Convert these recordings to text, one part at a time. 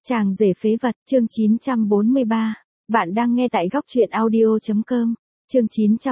Chàng rể phế vật, chương 943. Bạn đang nghe tại góc truyện audio.com. Chương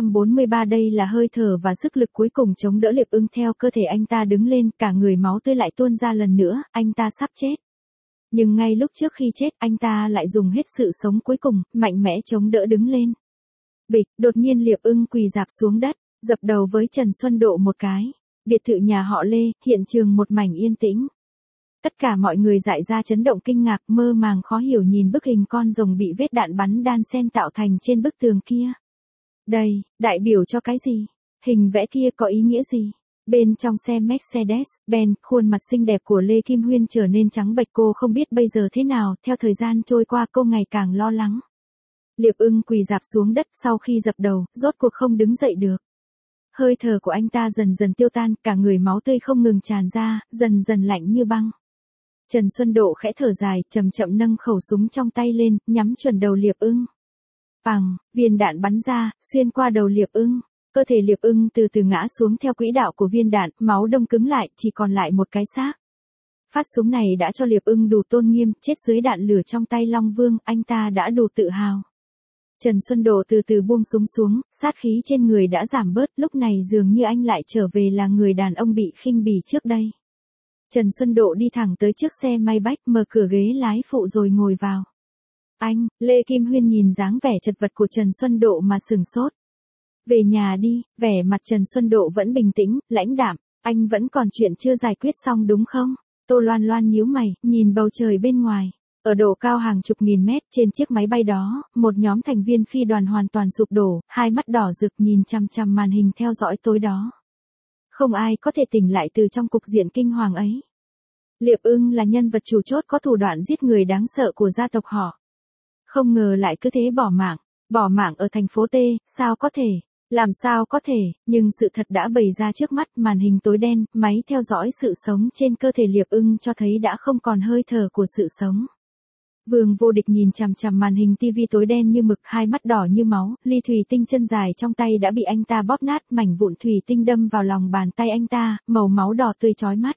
943 đây là hơi thở và sức lực cuối cùng chống đỡ Liệp Ưng theo cơ thể anh ta đứng lên, cả người máu tươi lại tuôn ra lần nữa, anh ta sắp chết. Nhưng ngay lúc trước khi chết, anh ta lại dùng hết sự sống cuối cùng, mạnh mẽ chống đỡ đứng lên. Bịch, đột nhiên Liệp Ưng quỳ rạp xuống đất, dập đầu với Trần Xuân Độ một cái. Biệt thự nhà họ Lê, hiện trường một mảnh yên tĩnh. Tất cả mọi người dại ra chấn động kinh ngạc, mơ màng khó hiểu nhìn bức hình con rồng bị vết đạn bắn đan xen tạo thành trên bức tường kia. Đây, đại biểu cho cái gì? Hình vẽ kia có ý nghĩa gì? Bên trong xe Mercedes-Benz, khuôn mặt xinh đẹp của Lê Kim Huyên trở nên trắng bệch, cô không biết bây giờ thế nào, theo thời gian trôi qua cô ngày càng lo lắng. Liệp Ưng quỳ rạp xuống đất sau khi dập đầu, rốt cuộc không đứng dậy được. Hơi thở của anh ta dần dần tiêu tan, cả người máu tươi không ngừng tràn ra, dần dần lạnh như băng. Trần Xuân Độ khẽ thở dài, chậm chậm nâng khẩu súng trong tay lên, nhắm chuẩn đầu Liệp Ưng. Pằng, viên đạn bắn ra, xuyên qua đầu Liệp Ưng. Cơ thể Liệp Ưng từ từ ngã xuống theo quỹ đạo của viên đạn, máu đông cứng lại, chỉ còn lại một cái xác. Phát súng này đã cho Liệp Ưng đủ tôn nghiêm, chết dưới đạn lửa trong tay Long Vương, anh ta đã đủ tự hào. Trần Xuân Độ từ từ buông súng xuống, sát khí trên người đã giảm bớt, lúc này dường như anh lại trở về là người đàn ông bị khinh bỉ trước đây. Trần Xuân Độ đi thẳng tới chiếc xe Maybach, mở cửa ghế lái phụ rồi ngồi vào. Anh, Lê Kim Huyên nhìn dáng vẻ chật vật của Trần Xuân Độ mà sửng sốt. Về nhà đi, vẻ mặt Trần Xuân Độ vẫn bình tĩnh, lãnh đạm, anh vẫn còn chuyện chưa giải quyết xong đúng không? Tô Loan Loan nhíu mày, nhìn bầu trời bên ngoài. Ở độ cao hàng chục nghìn mét trên chiếc máy bay đó, một nhóm thành viên phi đoàn hoàn toàn sụp đổ, hai mắt đỏ rực nhìn chằm chằm màn hình theo dõi tối đó. Không ai có thể tỉnh lại từ trong cục diện kinh hoàng ấy. Liệp Ưng là nhân vật chủ chốt có thủ đoạn giết người đáng sợ của gia tộc họ. Không ngờ lại cứ thế bỏ mạng ở thành phố T, sao có thể, làm sao có thể, nhưng sự thật đã bày ra trước mắt, màn hình tối đen, máy theo dõi sự sống trên cơ thể Liệp Ưng cho thấy đã không còn hơi thở của sự sống. Vương Vô Địch nhìn chằm chằm màn hình tivi tối đen như mực, hai mắt đỏ như máu, ly thủy tinh chân dài trong tay đã bị anh ta bóp nát, mảnh vụn thủy tinh đâm vào lòng bàn tay anh ta, màu máu đỏ tươi chói mắt.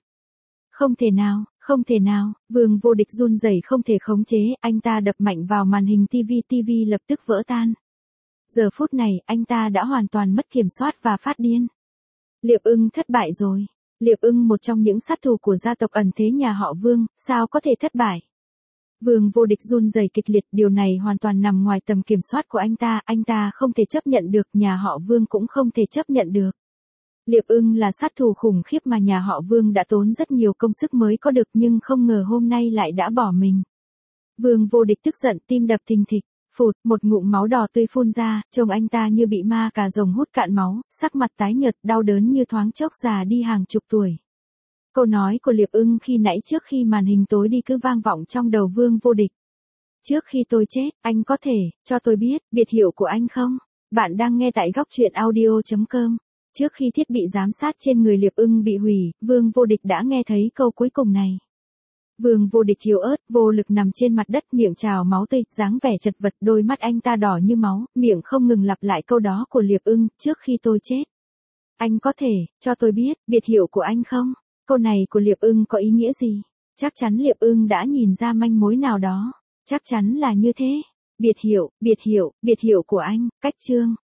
Không thể nào, Vương Vô Địch run rẩy không thể khống chế, anh ta đập mạnh vào màn hình tivi lập tức vỡ tan. Giờ phút này, anh ta đã hoàn toàn mất kiểm soát và phát điên. Liệp Ưng thất bại rồi. Liệp Ưng một trong những sát thủ của gia tộc ẩn thế nhà họ Vương, sao có thể thất bại? Vương Vô Địch run rẩy kịch liệt, điều này hoàn toàn nằm ngoài tầm kiểm soát của anh ta không thể chấp nhận được, nhà họ Vương cũng không thể chấp nhận được. Liệp Ưng là sát thủ khủng khiếp mà nhà họ Vương đã tốn rất nhiều công sức mới có được, nhưng không ngờ hôm nay lại đã bỏ mình. Vương Vô Địch tức giận, tim đập thình thịch, phụt, một ngụm máu đỏ tươi phun ra, trông anh ta như bị ma cà rồng hút cạn máu, sắc mặt tái nhợt, đau đớn như thoáng chốc già đi hàng chục tuổi. Câu nói của Liệp Ưng khi nãy trước khi màn hình tối đi cứ vang vọng trong đầu Vương Vô Địch. Trước khi tôi chết, anh có thể cho tôi biết biệt hiệu của anh không? Bạn đang nghe tại góc truyện audio.com. Trước khi thiết bị giám sát trên người Liệp Ưng bị hủy, Vương Vô Địch đã nghe thấy câu cuối cùng này. Vương Vô Địch yếu ớt, vô lực nằm trên mặt đất, miệng trào máu tươi, dáng vẻ chật vật, đôi mắt anh ta đỏ như máu, miệng không ngừng lặp lại câu đó của Liệp Ưng, trước khi tôi chết. Anh có thể cho tôi biết biệt hiệu của anh không? Câu này của Liệp Ưng có ý nghĩa gì? Chắc chắn Liệp Ưng đã nhìn ra manh mối nào đó. Chắc chắn là như thế. Biệt hiệu của anh, cách chương.